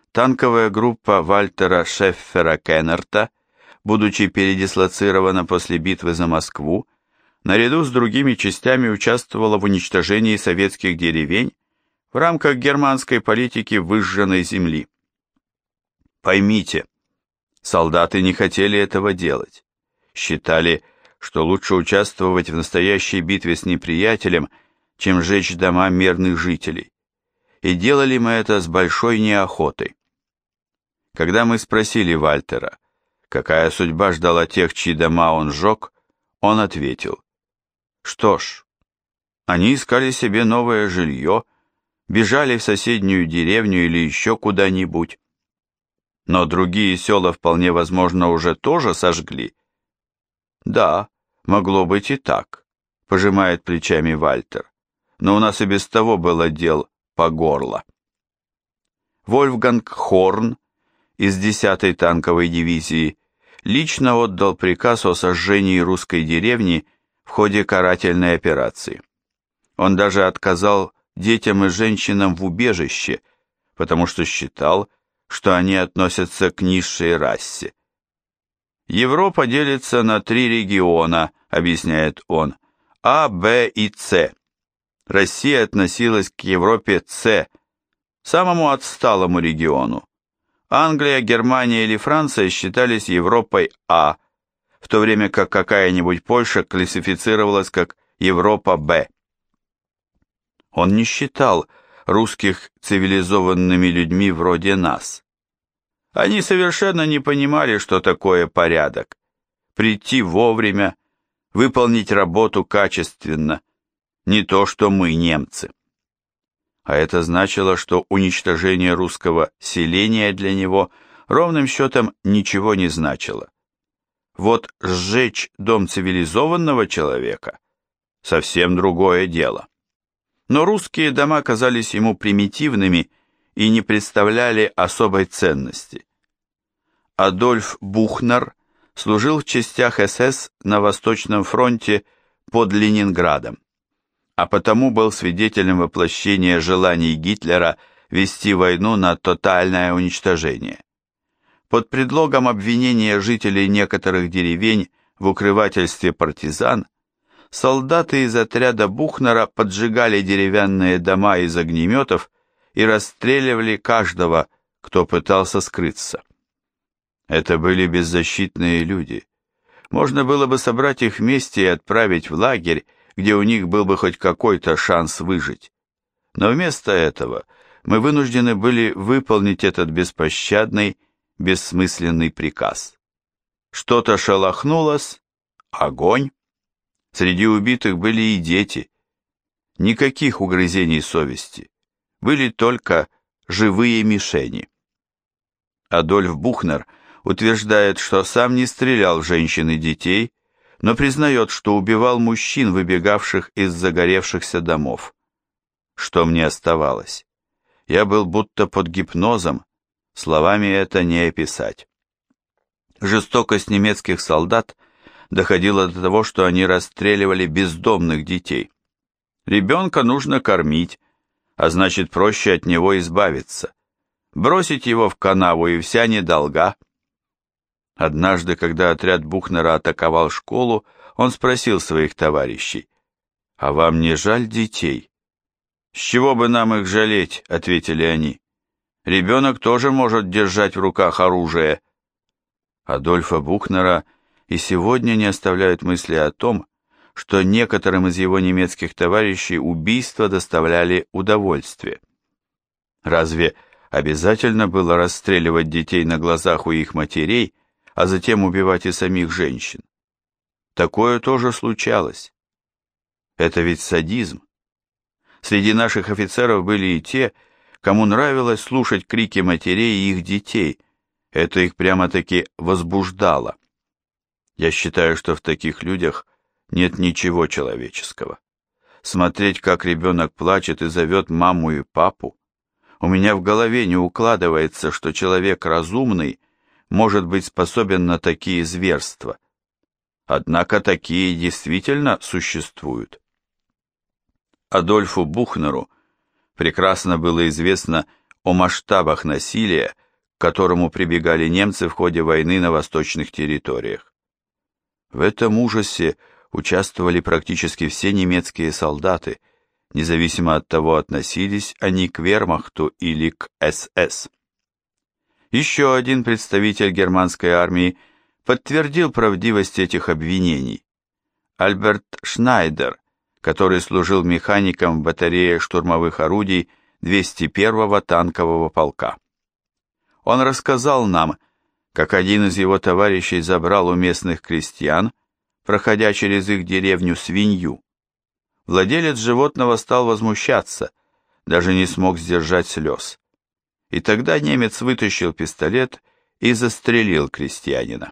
танковая группа Вальтера Шеффера-Кеннерта, будучи передислоцирована после битвы за Москву, наряду с другими частями участвовала в уничтожении советских деревень в рамках германской политики выжженной земли. Поймите, солдаты не хотели этого делать. Считали, что лучше участвовать в настоящей битве с неприятелем, чем жечь дома мирных жителей. И делали мы это с большой неохотой. Когда мы спросили Вальтера, какая судьба ждала тех, чьи дома он сжег, он ответил: что ж, они искали себе новое жилье, бежали в соседнюю деревню или еще куда-нибудь. Но другие села вполне возможно уже тоже сожгли. Да, могло быть и так, пожимает плечами Вальтер, но у нас и без того было дел по горло. Вольфганг Хорн из 10-й танковой дивизии лично отдал приказ о сожжении русской деревни в ходе карательной операции. Он даже отказал детям и женщинам в убежище, потому что считал, что они относятся к низшей расе. Европа делится на 3 региона, объясняет он, А, Б и С. Россия относилась к Европе С, самому отсталому региону. Англия, Германия или Франция считались Европой А, в то время как какая-нибудь Польша классифицировалась как Европа Б. Он не считал русских цивилизованными людьми вроде нас. Они совершенно не понимали, что такое порядок. Прийти вовремя, выполнить работу качественно, не то что мы, немцы. А это значило, что уничтожение русского селения для него ровным счетом ничего не значило. Вот сжечь дом цивилизованного человека – совсем другое дело. Но русские дома казались ему примитивными и не представляли особой ценности. Адольф Бухнер служил в частях СС на Восточном фронте под Ленинградом, а потому был свидетелем воплощения желаний Гитлера вести войну на тотальное уничтожение. Под предлогом обвинения жителей некоторых деревень в укрывательстве партизан, солдаты из отряда Бухнера поджигали деревянные дома из огнеметов и расстреливали каждого, кто пытался скрыться. Это были беззащитные люди. Можно было бы собрать их вместе и отправить в лагерь, где у них был бы хоть какой-то шанс выжить. Но вместо этого мы вынуждены были выполнить этот беспощадный, бессмысленный приказ. Что-то шелохнулось, огонь. Среди убитых были и дети. Никаких угрызений совести. Были только живые мишени. Адольф Бухнер утверждает, что сам не стрелял в женщин и детей, но признает, что убивал мужчин, выбегавших из загоревшихся домов. Что мне оставалось? Я был будто под гипнозом, словами это не описать. Жестокость немецких солдат доходила до того, что они расстреливали бездомных детей. Ребенка нужно кормить, а значит проще от него избавиться. Бросить его в канаву и вся недолга. Однажды, когда отряд Бухнера атаковал школу, он спросил своих товарищей: «А вам не жаль детей?» «С чего бы нам их жалеть?» — ответили они. «Ребенок тоже может держать в руках оружие». Адольфа Бухнера и сегодня не оставляют мысли о том, что некоторым из его немецких товарищей убийства доставляли удовольствие. Разве обязательно было расстреливать детей на глазах у их матерей, а затем убивать и самих женщин? Такое тоже случалось. Это ведь садизм. Среди наших офицеров были и те, кому нравилось слушать крики матерей и их детей. Это их прямо-таки возбуждало. Я считаю, что в таких людях нет ничего человеческого. Смотреть, как ребенок плачет и зовет маму и папу, у меня в голове не укладывается, что человек разумный может быть способен на такие зверства. Однако такие действительно существуют. Адольфу Бухнеру прекрасно было известно о масштабах насилия, к которому прибегали немцы в ходе войны на восточных территориях. В этом ужасе участвовали практически все немецкие солдаты, независимо от того, относились они к вермахту или к СС. Еще один представитель германской армии подтвердил правдивость этих обвинений. Альберт Шнайдер, который служил механиком в батарее штурмовых орудий 201-го танкового полка. Он рассказал нам, как один из его товарищей забрал у местных крестьян, проходя через их деревню, свинью. Владелец животного стал возмущаться, даже не смог сдержать слез. И тогда немец вытащил пистолет и застрелил крестьянина.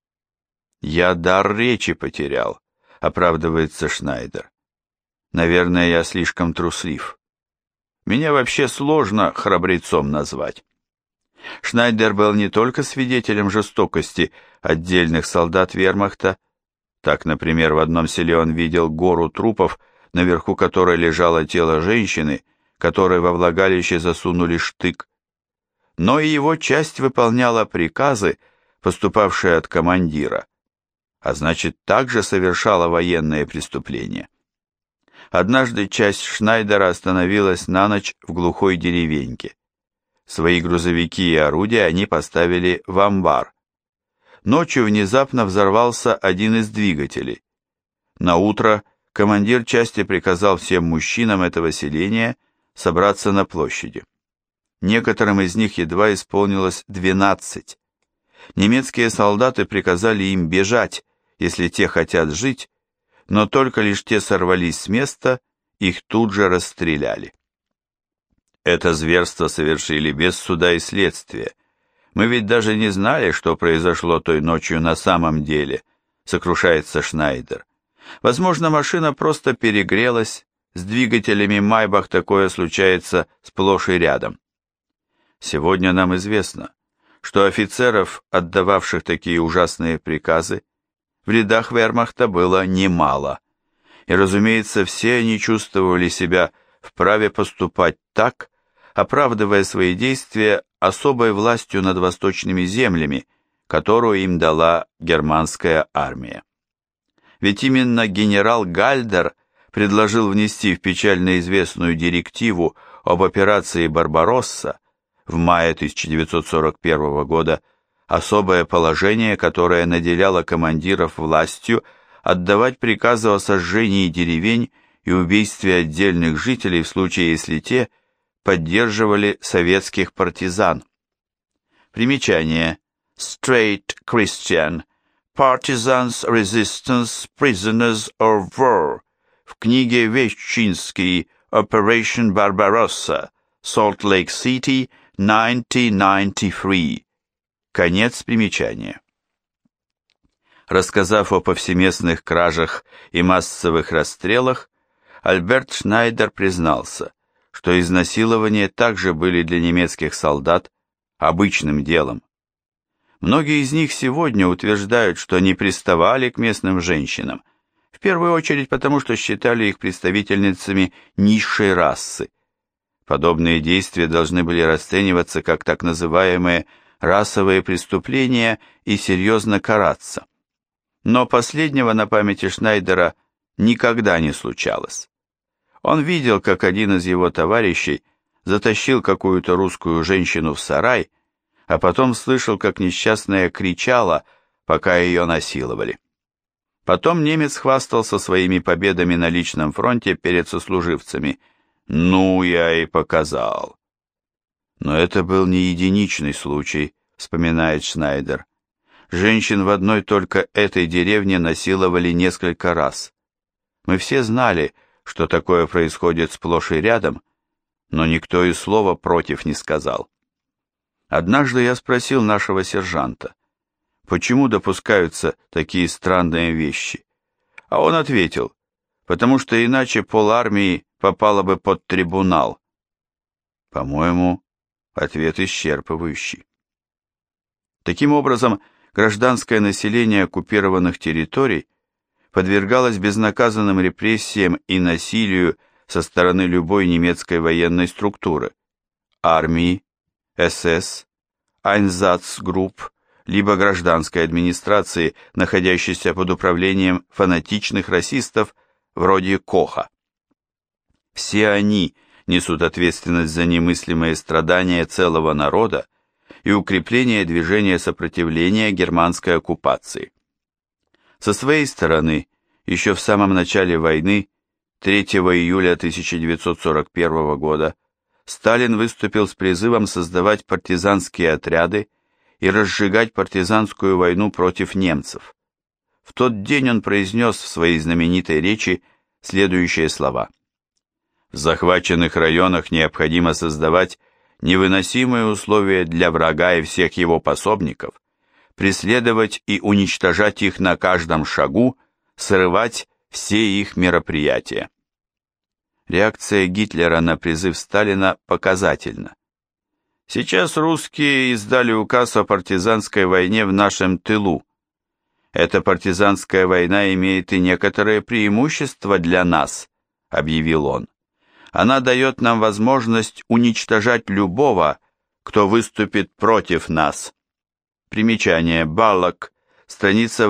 «Я дар речи потерял», — оправдывается Шнайдер. «Наверное, я слишком труслив. Меня вообще сложно храбрецом назвать». Шнайдер был не только свидетелем жестокости отдельных солдат вермахта. Так, например, в одном селе он видел гору трупов, наверху которой лежало тело женщины, которой во влагалище засунули штык. Но и его часть выполняла приказы, поступавшие от командира, а значит, также совершала военные преступления. Однажды часть Шнайдера остановилась на ночь в глухой деревеньке. Свои грузовики и орудия они поставили в амбар. Ночью внезапно взорвался один из двигателей. Наутро командир части приказал всем мужчинам этого селения собраться на площади. Некоторым из них едва исполнилось 12. Немецкие солдаты приказали им бежать, если те хотят жить, но только лишь те сорвались с места, их тут же расстреляли. Это зверство совершили без суда и следствия. Мы ведь даже не знали, что произошло той ночью на самом деле, сокрушается Шнайдер. Возможно, машина просто перегрелась, с двигателями Майбах такое случается сплошь и рядом. Сегодня нам известно, что офицеров, отдававших такие ужасные приказы, в рядах вермахта было немало, и, разумеется, все они чувствовали себя вправе поступать так, оправдывая свои действия особой властью над восточными землями, которую им дала германская армия. Ведь именно генерал Гальдер предложил внести в печально известную директиву об операции «Барбаросса» в мае 1941 года особое положение, которое наделяло командиров властью отдавать приказы о сожжении деревень и убийстве отдельных жителей в случае, если те поддерживали советских партизан. Примечание. Straight Christian. Partisans Resistance Prisoners of War. В книге Вещинский Operation Barbarossa. Salt Lake City, 1993. Конец примечания. Рассказав о повсеместных кражах и массовых расстрелах, Альберт Шнайдер признался, что изнасилования также были для немецких солдат обычным делом. Многие из них сегодня утверждают, что не приставали к местным женщинам, в первую очередь потому, что считали их представительницами низшей расы. Подобные действия должны были расцениваться как так называемые расовые преступления и серьезно караться. Но последнего на памяти Шнайдера никогда не случалось. Он видел, как один из его товарищей затащил какую-то русскую женщину в сарай, а потом слышал, как несчастная кричала, пока ее насиловали. Потом немец хвастался своими победами на личном фронте перед сослуживцами. «Ну, я и показал». Но это был не единичный случай, вспоминает Шнайдер. Женщин в одной только этой деревне насиловали несколько раз. Мы все знали, что такое происходит сплошь и рядом, но никто и слова против не сказал. Однажды я спросил нашего сержанта, почему допускаются такие странные вещи, а он ответил, потому что иначе полармии попало бы под трибунал. По-моему, ответ исчерпывающий. Таким образом, гражданское население оккупированных территорий подвергалось безнаказанным репрессиям и насилию со стороны любой немецкой военной структуры, армии, СС, Einsatzgrupp, либо гражданской администрации, находящейся под управлением фанатичных расистов вроде Коха. Все они несут ответственность за немыслимые страдания целого народа и укрепление движения сопротивления германской оккупации. Со своей стороны, еще в самом начале войны, 3 июля 1941 года, Сталин выступил с призывом создавать партизанские отряды и разжигать партизанскую войну против немцев. В тот день он произнес в своей знаменитой речи следующие слова: «В захваченных районах необходимо создавать невыносимые условия для врага и всех его пособников, преследовать и уничтожать их на каждом шагу, срывать все их мероприятия». Реакция Гитлера на призыв Сталина показательна. Сейчас русские издали указ о партизанской войне в нашем тылу. Эта партизанская война имеет и некоторые преимущества для нас, объявил он. Она дает нам возможность уничтожать любого, кто выступит против нас. Примечание. Баллок, страница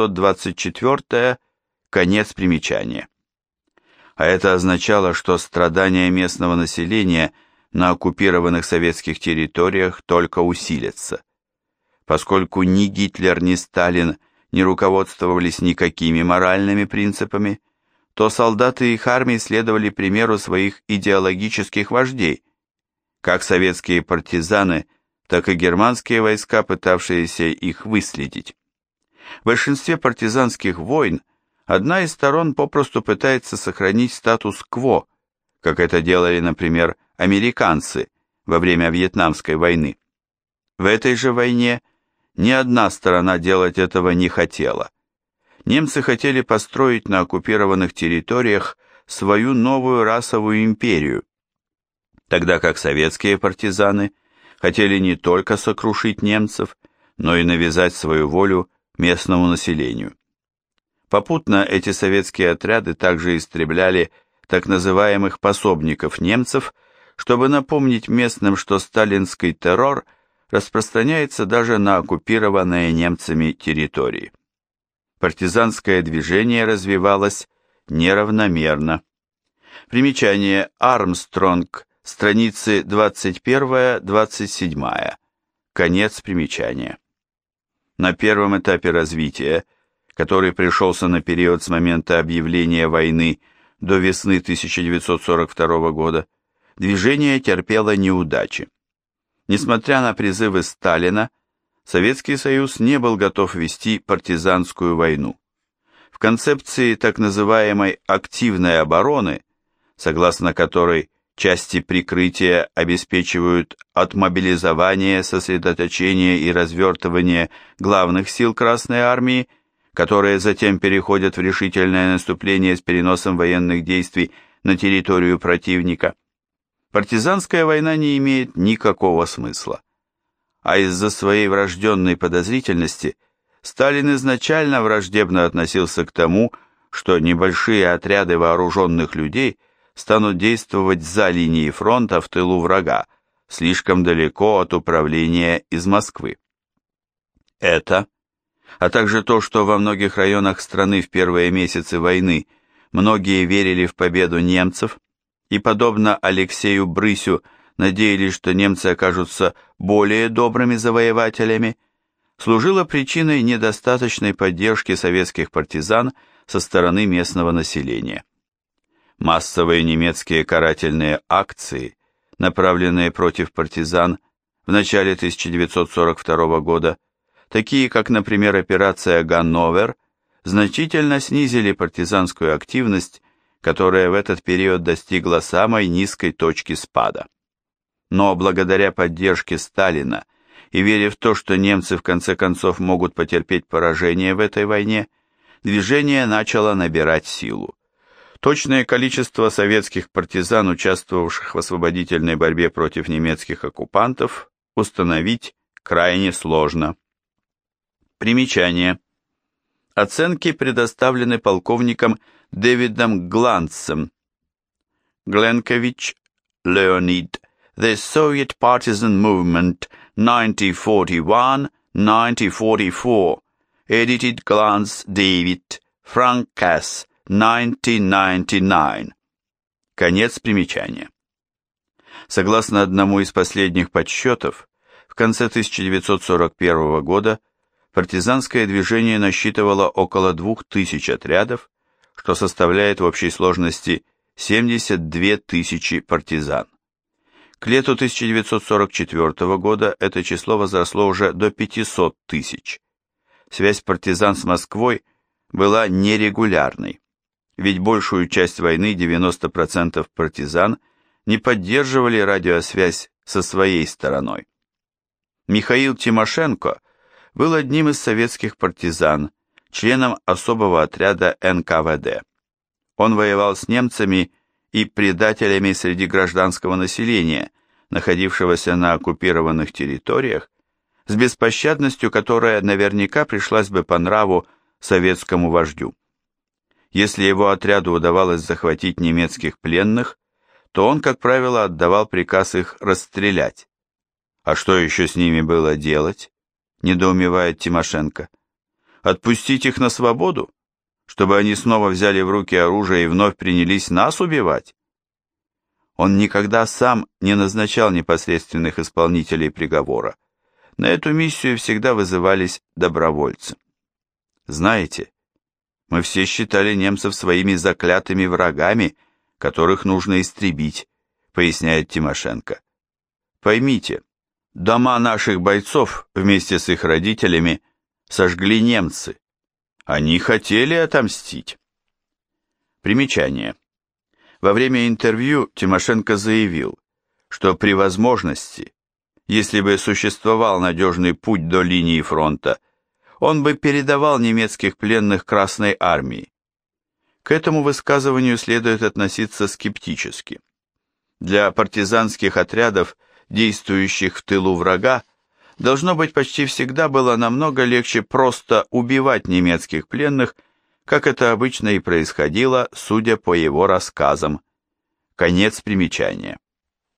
824, конец примечания. А это означало, что страдания местного населения на оккупированных советских территориях только усилятся. Поскольку ни Гитлер, ни Сталин не руководствовались никакими моральными принципами, то солдаты их армии следовали примеру своих идеологических вождей, как советские партизаны, так и германские войска, пытавшиеся их выследить. В большинстве партизанских войн одна из сторон попросту пытается сохранить статус-кво, как это делали, например, американцы во время Вьетнамской войны. В этой же войне ни одна сторона делать этого не хотела. Немцы хотели построить на оккупированных территориях свою новую расовую империю, тогда как советские партизаны хотели не только сокрушить немцев, но и навязать свою волю местному населению. Попутно эти советские отряды также истребляли так называемых пособников немцев, чтобы напомнить местным, что сталинский террор распространяется даже на оккупированные немцами территории. Партизанское движение развивалось неравномерно. Примечание. Армстронг, страницы 21-27, конец примечания. На первом этапе развития, который пришелся на период с момента объявления войны до весны 1942 года, движение терпело неудачи. Несмотря на призывы Сталина, Советский Союз не был готов вести партизанскую войну. В концепции так называемой активной обороны, согласно которой части прикрытия обеспечивают отмобилизование, сосредоточение и развертывание главных сил Красной Армии, которые затем переходят в решительное наступление с переносом военных действий на территорию противника, партизанская война не имеет никакого смысла. А из-за своей врожденной подозрительности Сталин изначально враждебно относился к тому, что небольшие отряды вооруженных людей станут действовать за линией фронта в тылу врага, слишком далеко от управления из Москвы. Это, а также то, что во многих районах страны в первые месяцы войны многие верили в победу немцев и, подобно Алексею Брысю, надеялись, что немцы окажутся более добрыми завоевателями, служило причиной недостаточной поддержки советских партизан со стороны местного населения. Массовые немецкие карательные акции, направленные против партизан в начале 1942 года, такие как, например, операция «Ганновер», значительно снизили партизанскую активность, которая в этот период достигла самой низкой точки спада. Но благодаря поддержке Сталина и веря в то, что немцы в конце концов могут потерпеть поражение в этой войне, движение начало набирать силу. Точное количество советских партизан, участвовавших в освободительной борьбе против немецких оккупантов, установить крайне сложно. Примечание. Оценки предоставлены полковником Дэвидом Глантцем. Гленкович Леонид, The Soviet Partisan Movement 1941-1944. Edited Glance David. Frank Cass. 1999. Конец примечания. Согласно одному из последних подсчетов, в конце 1941 года партизанское движение насчитывало около 2000 отрядов, что составляет в общей сложности 72 тысячи партизан. К лету 1944 года это число возросло уже до 500 тысяч. Связь партизан с Москвой была нерегулярной, ведь большую часть войны 90% партизан не поддерживали радиосвязь со своей стороной. Михаил Тимошенко был одним из советских партизан, членом особого отряда НКВД. Он воевал с немцами и предателями среди гражданского населения, находившегося на оккупированных территориях, с беспощадностью, которая наверняка пришлась бы по нраву советскому вождю. Если его отряду удавалось захватить немецких пленных, то он, как правило, отдавал приказ их расстрелять. А что еще с ними было делать? Недоумевает Тимошенко. Отпустить их на свободу? Чтобы они снова взяли в руки оружие и вновь принялись нас убивать? Он никогда сам не назначал непосредственных исполнителей приговора. На эту миссию всегда вызывались добровольцы. Знаете, мы все считали немцев своими заклятыми врагами, которых нужно истребить, поясняет Тимошенко. Поймите, дома наших бойцов вместе с их родителями сожгли немцы. Они хотели отомстить. Примечание. Во время интервью Тимошенко заявил, что при возможности, если бы существовал надежный путь до линии фронта, он бы передавал немецких пленных Красной армии. К этому высказыванию следует относиться скептически. Для партизанских отрядов, действующих в тылу врага, должно быть почти всегда было намного легче просто убивать немецких пленных, как это обычно и происходило, судя по его рассказам. Конец примечания.